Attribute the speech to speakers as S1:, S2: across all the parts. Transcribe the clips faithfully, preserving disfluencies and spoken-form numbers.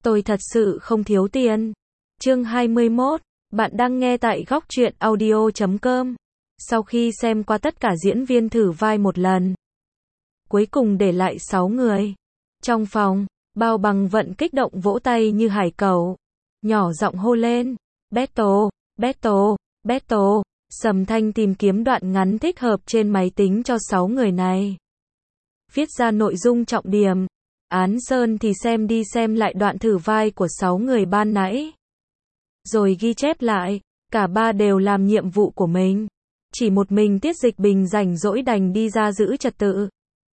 S1: Tôi thật sự không thiếu tiền. Chương hai mươi mốt, bạn đang nghe tại góc truyện audio chấm com. Sau khi xem qua tất cả diễn viên thử vai một lần, cuối cùng để lại sáu người. Trong phòng, Bao Bằng Vận kích động vỗ tay như hải cẩu, nhỏ giọng hô lên, Battle, Battle, Battle. Sầm Thanh tìm kiếm đoạn ngắn thích hợp trên máy tính cho sáu người này, viết ra nội dung trọng điểm. Án Sơn thì xem đi xem lại đoạn thử vai của sáu người ban nãy, rồi ghi chép lại. Cả ba đều làm nhiệm vụ của mình, chỉ một mình Tiết Dịch Bình rảnh rỗi đành đi ra giữ trật tự.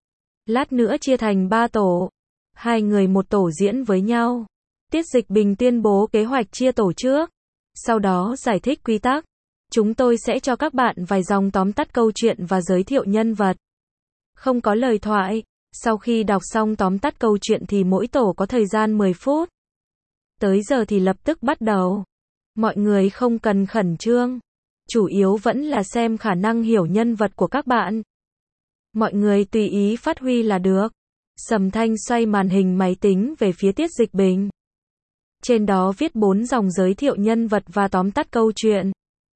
S1: Lát nữa chia thành ba tổ, hai người một tổ diễn với nhau. Tiết Dịch Bình tuyên bố kế hoạch chia tổ trước, sau đó giải thích quy tắc. Chúng tôi sẽ cho các bạn vài dòng tóm tắt câu chuyện và giới thiệu nhân vật. Không có lời thoại. Sau khi đọc xong tóm tắt câu chuyện thì mỗi tổ có thời gian mười phút. Tới giờ thì lập tức bắt đầu. Mọi người không cần khẩn trương. Chủ yếu vẫn là xem khả năng hiểu nhân vật của các bạn. Mọi người tùy ý phát huy là được. Sầm Thanh xoay màn hình máy tính về phía Tiết Dịch Bình. Trên đó viết bốn dòng giới thiệu nhân vật và tóm tắt câu chuyện.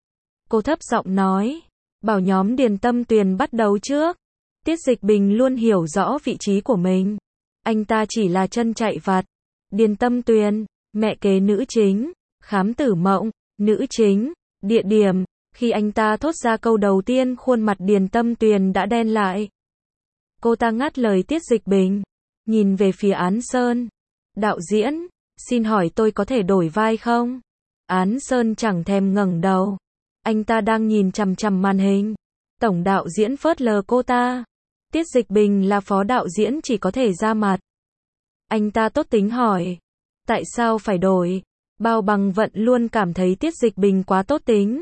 S1: Cô thấp giọng nói, bảo nhóm Điền Tâm Tuyền bắt đầu trước. Tiết Dịch Bình luôn hiểu rõ vị trí của mình. Anh ta chỉ là chân chạy vặt. Điền Tâm Tuyền, mẹ kế nữ chính. Khám Tử Mộng, nữ chính. Địa điểm, khi anh ta thốt ra câu đầu tiên khuôn mặt Điền Tâm Tuyền đã đen lại. Cô ta ngắt lời Tiết Dịch Bình, nhìn về phía Án Sơn. Đạo diễn, xin hỏi tôi có thể đổi vai không? Án Sơn chẳng thèm ngẩng đầu. Anh ta đang nhìn chằm chằm màn hình. Tổng đạo diễn phớt lờ cô ta. Tiết Dịch Bình là phó đạo diễn chỉ có thể ra mặt. Anh ta tốt tính hỏi, tại sao phải đổi? Bao Bằng Vận luôn cảm thấy Tiết Dịch Bình quá tốt tính.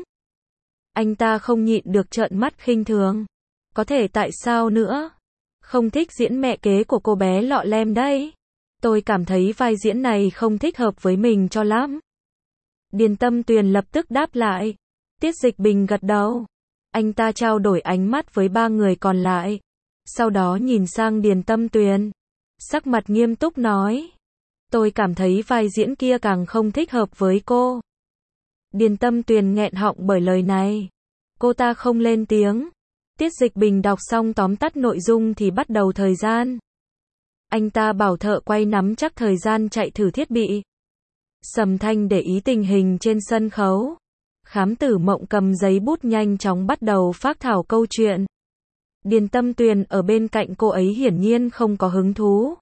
S1: Anh ta không nhịn được trợn mắt khinh thường. Có thể tại sao nữa? Không thích diễn mẹ kế của cô bé lọ lem đấy. Tôi cảm thấy vai diễn này không thích hợp với mình cho lắm. Điền Tâm Tuyền lập tức đáp lại. Tiết Dịch Bình gật đầu. Anh ta trao đổi ánh mắt với ba người còn lại. Sau đó nhìn sang Điền Tâm Tuyền. Sắc mặt nghiêm túc nói. Tôi cảm thấy vai diễn kia càng không thích hợp với cô. Điền Tâm Tuyền nghẹn họng bởi lời này. Cô ta không lên tiếng. Tiết Dịch Bình đọc xong tóm tắt nội dung thì bắt đầu thời gian. Anh ta bảo thợ quay nắm chắc thời gian chạy thử thiết bị. Sầm Thanh để ý tình hình trên sân khấu. Khám Tử Mộng cầm giấy bút nhanh chóng bắt đầu phác thảo câu chuyện. Điền Tâm Tuyền ở bên cạnh cô ấy hiển nhiên không có hứng thú.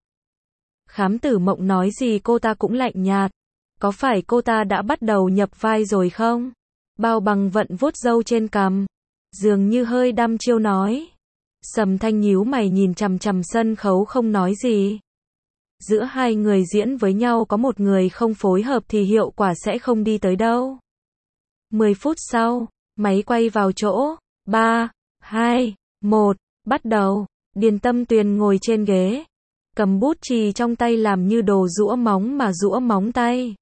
S1: Khám Tử Mộng nói gì cô ta cũng lạnh nhạt. Có phải cô ta đã bắt đầu nhập vai rồi không? Bao Bằng Vận vuốt râu trên cằm, dường như hơi đăm chiêu nói. Sầm Thanh nhíu mày nhìn chằm chằm sân khấu không nói gì. Giữa hai người diễn với nhau có một người không phối hợp thì hiệu quả sẽ không đi tới đâu. mười phút sau, máy quay vào chỗ. ba, hai, một, bắt đầu. Điền Tâm Tuyền ngồi trên ghế, cầm bút chì trong tay làm như đồ giũa móng mà giũa móng tay.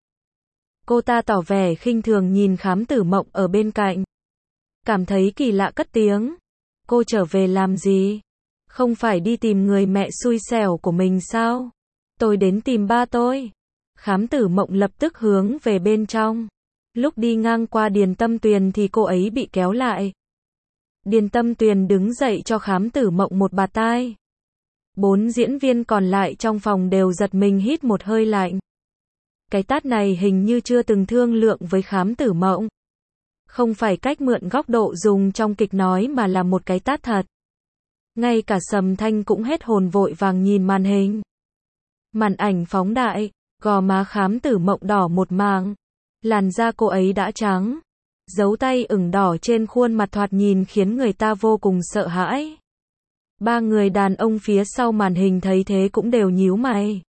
S1: Cô ta tỏ vẻ khinh thường nhìn Khám Tử Mộng ở bên cạnh. Cảm thấy kỳ lạ cất tiếng. Cô trở về làm gì? Không phải đi tìm người mẹ xui xẻo của mình sao? Tôi đến tìm ba tôi. Khám Tử Mộng lập tức hướng về bên trong. Lúc đi ngang qua Điền Tâm Tuyền thì cô ấy bị kéo lại. Điền Tâm Tuyền đứng dậy cho Khám Tử Mộng một bạt tai. Bốn diễn viên còn lại trong phòng đều giật mình hít một hơi lạnh. Cái tát này hình như chưa từng thương lượng với Khám Tử Mộng. Không phải cách mượn góc độ dùng trong kịch nói mà là một cái tát thật. Ngay cả Sầm Thanh cũng hết hồn vội vàng nhìn màn hình. Màn ảnh phóng đại, gò má Khám Tử Mộng đỏ một mảng. Làn da cô ấy đã trắng. Dấu tay ửng đỏ trên khuôn mặt thoạt nhìn khiến người ta vô cùng sợ hãi. Ba người đàn ông phía sau màn hình thấy thế cũng đều nhíu mày.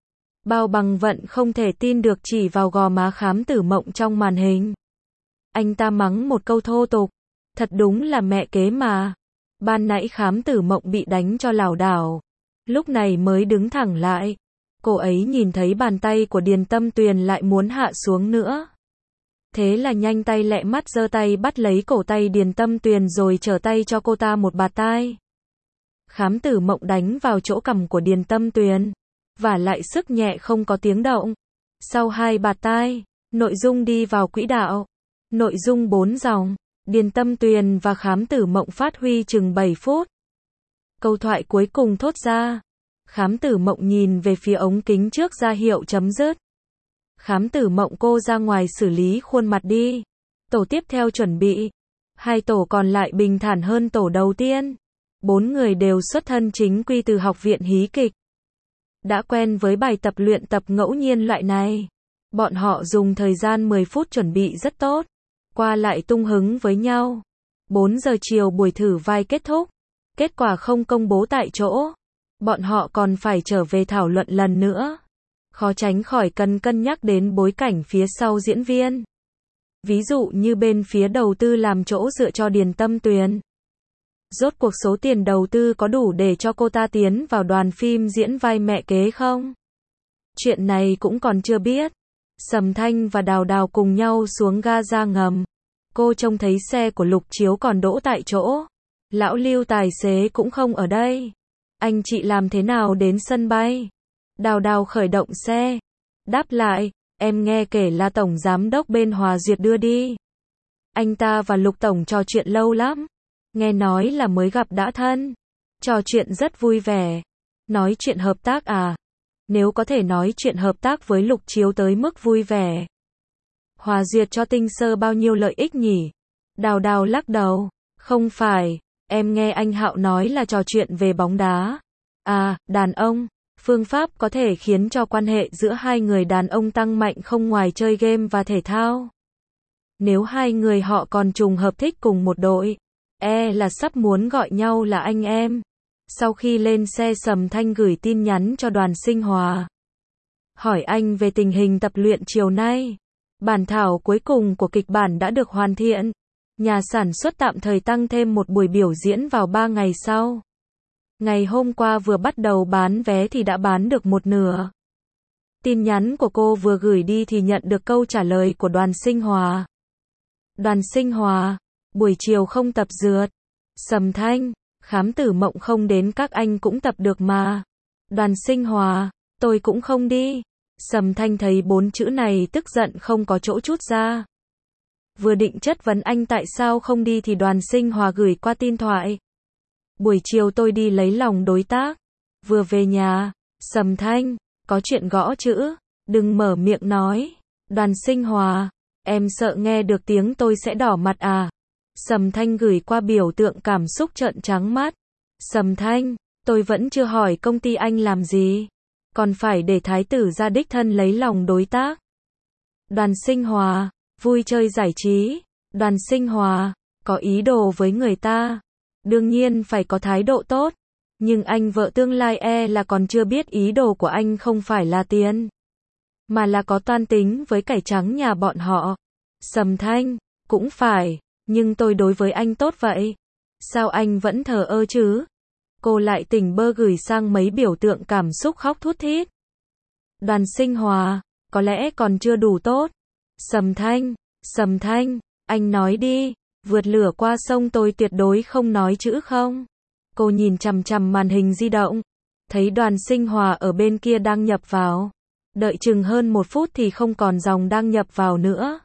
S1: Bao Bằng Vận không thể tin được chỉ vào gò má Khám Tử Mộng trong màn hình. Anh ta mắng một câu thô tục. Thật đúng là mẹ kế mà. Ban nãy Khám Tử Mộng bị đánh cho lảo đảo. Lúc này mới đứng thẳng lại. Cô ấy nhìn thấy bàn tay của Điền Tâm Tuyền lại muốn hạ xuống nữa. Thế là nhanh tay lẹ mắt giơ tay bắt lấy cổ tay Điền Tâm Tuyền rồi trở tay cho cô ta một bạt tai. Khám Tử Mộng đánh vào chỗ cằm của Điền Tâm Tuyền. Và lại sức nhẹ không có tiếng động. Sau hai bạt tai, nội dung đi vào quỹ đạo. Nội dung bốn dòng, Điền Tâm Tuyền và Khám Tử Mộng phát huy chừng bảy phút. Câu thoại cuối cùng thốt ra. Khám Tử Mộng nhìn về phía ống kính trước ra hiệu chấm dứt. Khám Tử Mộng cô ra ngoài xử lý khuôn mặt đi. Tổ tiếp theo chuẩn bị. Hai tổ còn lại bình thản hơn tổ đầu tiên. Bốn người đều xuất thân chính quy từ học viện hí kịch. Đã quen với bài tập luyện tập ngẫu nhiên loại này. Bọn họ dùng thời gian mười phút chuẩn bị rất tốt. Qua lại tung hứng với nhau. bốn giờ chiều buổi thử vai kết thúc. Kết quả không công bố tại chỗ. Bọn họ còn phải trở về thảo luận lần nữa. Khó tránh khỏi cần cân nhắc đến bối cảnh phía sau diễn viên. Ví dụ như bên phía đầu tư làm chỗ dựa cho Điền Tâm Tuyền. Rốt cuộc số tiền đầu tư có đủ để cho cô ta tiến vào đoàn phim diễn vai mẹ kế không? Chuyện này cũng còn chưa biết. Sầm Thanh và Đào Đào cùng nhau xuống ga ra ngầm. Cô trông thấy xe của Lục Chiếu còn đỗ tại chỗ. Lão Lưu tài xế cũng không ở đây. Anh chị làm thế nào đến sân bay? Đào Đào khởi động xe. Đáp lại, em nghe kể là tổng giám đốc bên Hòa Duyệt đưa đi. Anh ta và Lục tổng trò chuyện lâu lắm. Nghe nói là mới gặp đã thân. Trò chuyện rất vui vẻ. Nói chuyện hợp tác à? Nếu có thể nói chuyện hợp tác với Lục Chiếu tới mức vui vẻ. Hòa Duyệt cho Tinh Sơ bao nhiêu lợi ích nhỉ? Đào Đào lắc đầu. Không phải, em nghe anh Hạo nói là trò chuyện về bóng đá. À, đàn ông. Phương pháp có thể khiến cho quan hệ giữa hai người đàn ông tăng mạnh không ngoài chơi game và thể thao. Nếu hai người họ còn trùng hợp thích cùng một đội, e là sắp muốn gọi nhau là anh em. Sau khi lên xe Sầm Thanh gửi tin nhắn cho Đoàn Sinh Hòa. Hỏi anh về tình hình tập luyện chiều nay. Bản thảo cuối cùng của kịch bản đã được hoàn thiện. Nhà sản xuất tạm thời tăng thêm một buổi biểu diễn vào ba ngày sau. Ngày hôm qua vừa bắt đầu bán vé thì đã bán được một nửa. Tin nhắn của cô vừa gửi đi thì nhận được câu trả lời của Đoàn Sinh Hòa. Đoàn Sinh Hòa, buổi chiều không tập dượt. Sầm Thanh, Khám Tử Mộng không đến các anh cũng tập được mà. Đoàn Sinh Hòa, tôi cũng không đi. Sầm Thanh thấy bốn chữ này tức giận không có chỗ trút ra. Vừa định chất vấn anh tại sao không đi thì Đoàn Sinh Hòa gửi qua tin thoại. Buổi chiều tôi đi lấy lòng đối tác. Vừa về nhà, Sầm Thanh, có chuyện gõ chữ, đừng mở miệng nói. Đoàn Sinh Hòa, em sợ nghe được tiếng tôi sẽ đỏ mặt à? Sầm Thanh gửi qua biểu tượng cảm xúc trợn trắng mắt. Sầm Thanh, tôi vẫn chưa hỏi công ty anh làm gì. Còn phải để thái tử ra đích thân lấy lòng đối tác. Đoàn Sinh Hòa, vui chơi giải trí. Đoàn Sinh Hòa, có ý đồ với người ta. Đương nhiên phải có thái độ tốt. Nhưng anh vợ tương lai e là còn chưa biết ý đồ của anh không phải là tiền. Mà là có toan tính với cải trắng nhà bọn họ. Sầm Thanh, cũng phải. Nhưng tôi đối với anh tốt vậy. Sao anh vẫn thờ ơ chứ? Cô lại tỉnh bơ gửi sang mấy biểu tượng cảm xúc khóc thút thít. Đoàn Sinh Hòa, có lẽ còn chưa đủ tốt. Sầm Thanh, Sầm Thanh, anh nói đi, vượt lửa qua sông tôi tuyệt đối không nói chữ không. Cô nhìn chằm chằm màn hình di động, thấy Đoàn Sinh Hòa ở bên kia đang nhập vào. Đợi chừng hơn một phút thì không còn dòng đang nhập vào nữa.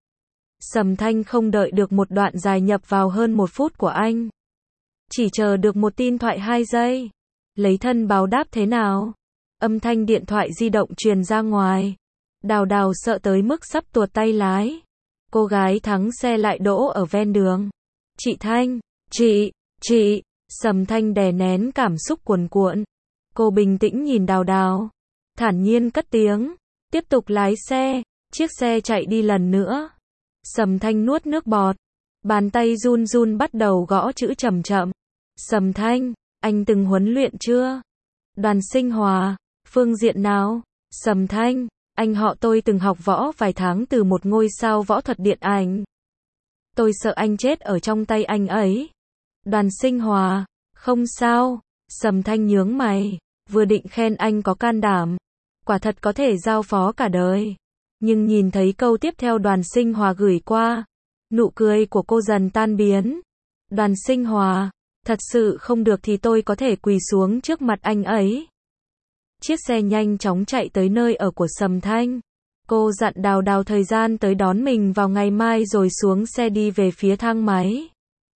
S1: Sầm Thanh không đợi được một đoạn dài nhập vào hơn một phút của anh. Chỉ chờ được một tin thoại hai giây. Lấy thân báo đáp thế nào? Âm thanh điện thoại di động truyền ra ngoài. Đào Đào sợ tới mức sắp tuột tay lái. Cô gái thắng xe lại đỗ ở ven đường. Chị Thanh, chị, chị. Sầm Thanh đè nén cảm xúc cuồn cuộn. Cô bình tĩnh nhìn Đào Đào. Thản nhiên cất tiếng. Tiếp tục lái xe. Chiếc xe chạy đi lần nữa. Sầm Thanh nuốt nước bọt. Bàn tay run run bắt đầu gõ chữ chậm chậm. Sầm Thanh, anh từng huấn luyện chưa? Đoàn Sinh Hòa, phương diện nào? Sầm Thanh, anh họ tôi từng học võ vài tháng từ một ngôi sao võ thuật điện ảnh. Tôi sợ anh chết ở trong tay anh ấy. Đoàn Sinh Hòa, không sao. Sầm Thanh nhướng mày, vừa định khen anh có can đảm. Quả thật có thể giao phó cả đời. Nhưng nhìn thấy câu tiếp theo Đoàn Sinh Hòa gửi qua, nụ cười của cô dần tan biến. Đoàn Sinh Hòa, thật sự không được thì tôi có thể quỳ xuống trước mặt anh ấy. Chiếc xe nhanh chóng chạy tới nơi ở của Sầm Thanh. Cô dặn Đào Đào thời gian tới đón mình vào ngày mai rồi xuống xe đi về phía thang máy.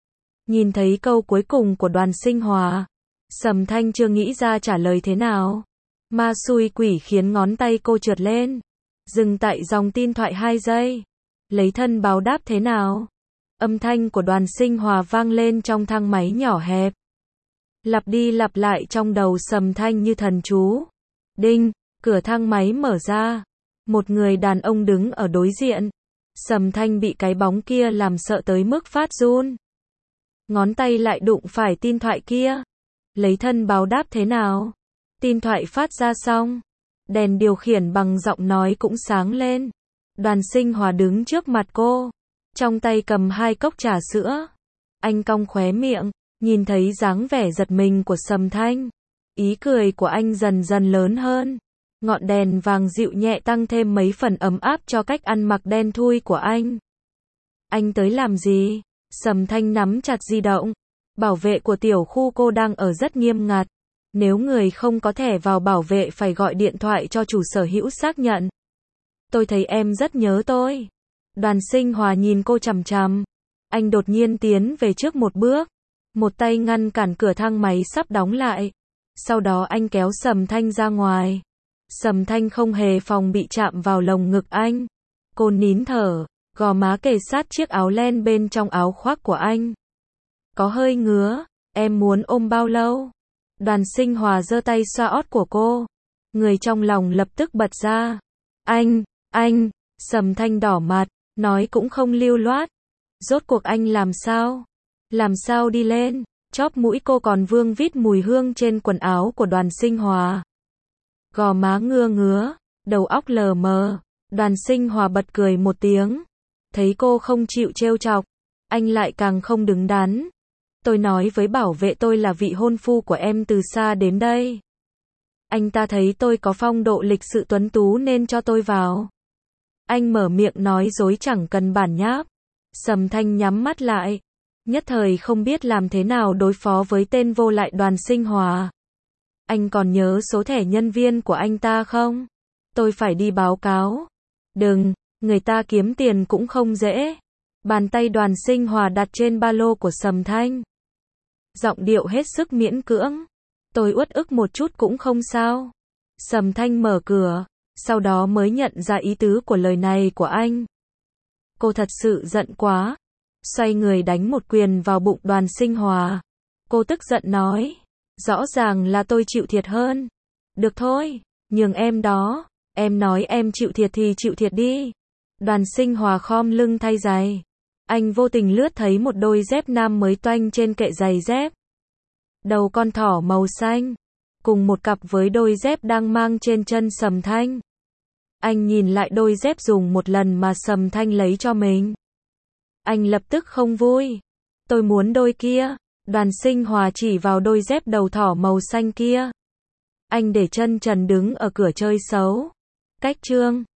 S1: Nhìn thấy câu cuối cùng của Đoàn Sinh Hòa, Sầm Thanh chưa nghĩ ra trả lời thế nào. Ma xui quỷ khiến ngón tay cô trượt lên. Dừng tại dòng tin thoại hai giây. Lấy thân báo đáp thế nào? Âm thanh của Đoàn Sinh Hòa vang lên trong thang máy nhỏ hẹp. Lặp đi lặp lại trong đầu Sầm Thanh như thần chú. Đinh, cửa thang máy mở ra. Một người đàn ông đứng ở đối diện. Sầm Thanh bị cái bóng kia làm sợ tới mức phát run. Ngón tay lại đụng phải tin thoại kia. Lấy thân báo đáp thế nào? Tin thoại phát ra xong. Đèn điều khiển bằng giọng nói cũng sáng lên. Đoàn Sinh Hòa đứng trước mặt cô. Trong tay cầm hai cốc trà sữa. Anh cong khóe miệng. Nhìn thấy dáng vẻ giật mình của Sầm Thanh. Ý cười của anh dần dần lớn hơn. Ngọn đèn vàng dịu nhẹ tăng thêm mấy phần ấm áp cho cách ăn mặc đen thui của anh. Anh tới làm gì? Sầm Thanh nắm chặt di động. Bảo vệ của tiểu khu cô đang ở rất nghiêm ngặt. Nếu người không có thẻ vào bảo vệ phải gọi điện thoại cho chủ sở hữu xác nhận. Tôi thấy em rất nhớ tôi. Đoàn Sinh Hòa nhìn cô chằm chằm. Anh đột nhiên tiến về trước một bước. Một tay ngăn cản cửa thang máy sắp đóng lại. Sau đó anh kéo Sầm Thanh ra ngoài. Sầm Thanh không hề phòng bị chạm vào lồng ngực anh. Cô nín thở, gò má kề sát chiếc áo len bên trong áo khoác của anh. Có hơi ngứa, em muốn ôm bao lâu? Đoàn Sinh Hòa giơ tay xoa ót của cô. Người trong lòng lập tức bật ra. Anh, anh, Sầm Thanh đỏ mặt, nói cũng không lưu loát. Rốt cuộc anh làm sao? Làm sao đi lên? Chóp mũi cô còn vương vít mùi hương trên quần áo của Đoàn Sinh Hòa. Gò má ngưa ngứa, đầu óc lờ mờ. Đoàn Sinh Hòa bật cười một tiếng. Thấy cô không chịu trêu chọc, anh lại càng không đứng đắn. Tôi nói với bảo vệ tôi là vị hôn phu của em từ xa đến đây. Anh ta thấy tôi có phong độ lịch sự tuấn tú nên cho tôi vào. Anh mở miệng nói dối chẳng cần bản nháp. Sầm Thanh nhắm mắt lại. Nhất thời không biết làm thế nào đối phó với tên vô lại Đoàn Sinh Hòa. Anh còn nhớ số thẻ nhân viên của anh ta không? Tôi phải đi báo cáo. Đừng, người ta kiếm tiền cũng không dễ. Bàn tay Đoàn Sinh Hòa đặt trên ba lô của Sầm Thanh. Giọng điệu hết sức miễn cưỡng. Tôi uất ức một chút cũng không sao. Sầm Thanh mở cửa, sau đó mới nhận ra ý tứ của lời này của anh. Cô thật sự giận quá. Xoay người đánh một quyền vào bụng Đoàn Sinh Hòa. Cô tức giận nói. Rõ ràng là tôi chịu thiệt hơn. Được thôi, nhường em đó. Em nói em chịu thiệt thì chịu thiệt đi. Đoàn Sinh Hòa khom lưng thay giày. Anh vô tình lướt thấy một đôi dép nam mới toanh trên kệ giày dép. Đầu con thỏ màu xanh. Cùng một cặp với đôi dép đang mang trên chân Sầm Thanh. Anh nhìn lại đôi dép dùng một lần mà Sầm Thanh lấy cho mình. Anh lập tức không vui. Tôi muốn đôi kia. Đoàn Sinh Hòa chỉ vào đôi dép đầu thỏ màu xanh kia. Anh để chân trần đứng ở cửa chơi xấu. Cách trương.